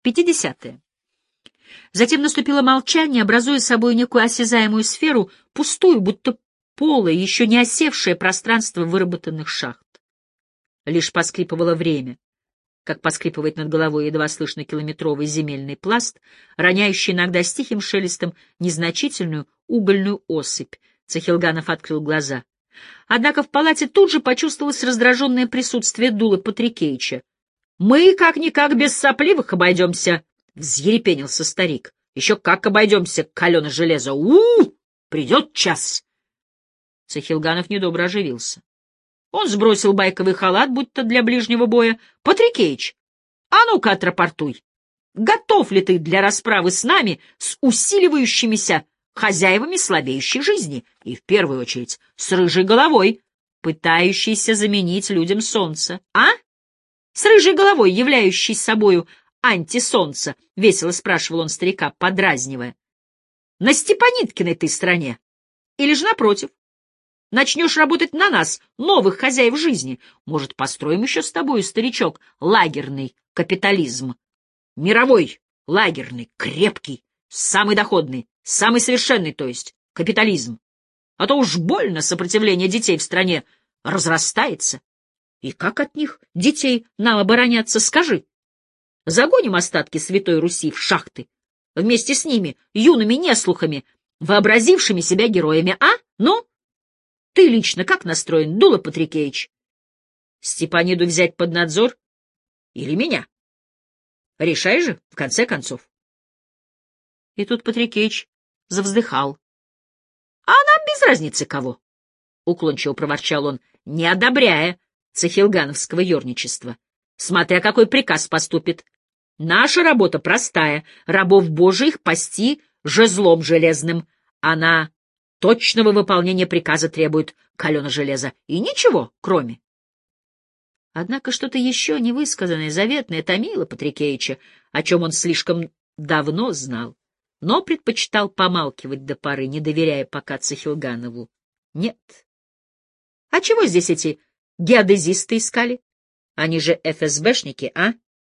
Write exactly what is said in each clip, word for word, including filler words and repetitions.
пятидесятые. Затем наступило молчание, образуя собой некую осязаемую сферу, пустую, будто полое, еще не осевшее пространство выработанных шахт. Лишь поскрипывало время, как поскрипывает над головой едва слышно километровый земельный пласт, роняющий иногда с тихим шелестом незначительную угольную осыпь. Цахилганов открыл глаза. Однако в палате тут же почувствовалось раздраженное присутствие Дула Патрикеича. — Мы как-никак без сопливых обойдемся, — взъерепенился старик. — Еще как обойдемся, каленое железо! У-у-у! Придет час! Цахилганов недобро оживился. Он сбросил байковый халат, будто для ближнего боя. — Патрикеич, а ну-ка отрапортуй! Готов ли ты для расправы с нами, с усиливающимися хозяевами слабеющей жизни, и в первую очередь с рыжей головой, пытающейся заменить людям солнце, а? С рыжей головой, являющей собою антисолнце, — весело спрашивал он старика, подразнивая. — На Степаниткиной ты стране? Или же напротив? Начнешь работать на нас, новых хозяев жизни. Может, построим еще с тобой, старичок, лагерный капитализм? Мировой, лагерный, крепкий, самый доходный, самый совершенный, то есть, капитализм. А то уж больно сопротивление детей в стране разрастается. И как от них, детей, нам обороняться, скажи? Загоним остатки Святой Руси в шахты, вместе с ними, юными неслухами, вообразившими себя героями, а? Ну? Ты лично как настроен, Дула Патрикеич? Степаниду взять под надзор или меня? Решай же, в конце концов. И тут Патрикеич завздыхал. — А нам без разницы кого, — уклончиво проворчал он, не одобряя цахилгановского ерничества. — Смотря какой приказ поступит. Наша работа простая — рабов божьих пасти жезлом железным. Она точного выполнения приказа требует, калено железо, и ничего, кроме. Однако что-то еще невысказанное, заветное томило Патрикеича, о чем он слишком давно знал, но предпочитал помалкивать до поры, не доверяя пока Цахилганову. Нет. А чего здесь эти геодезисты искали? Они же эф эс бэшники, а?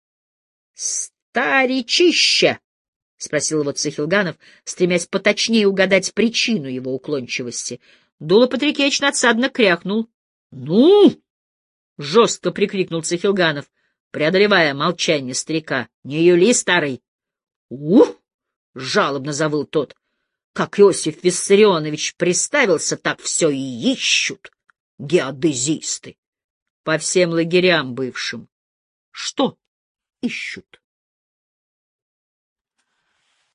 Старичище! — спросил его Цахилганов, стремясь поточнее угадать причину его уклончивости. Дула Патрикеич надсадно крякнул. — Ну! — жестко прикрикнул Цахилганов, преодолевая молчание старика. — Не юли, старый! — Ух! — жалобно завыл тот. — Как Иосиф Виссарионович приставился, так все и ищут. Геодезисты! По всем лагерям бывшим. Что ищут?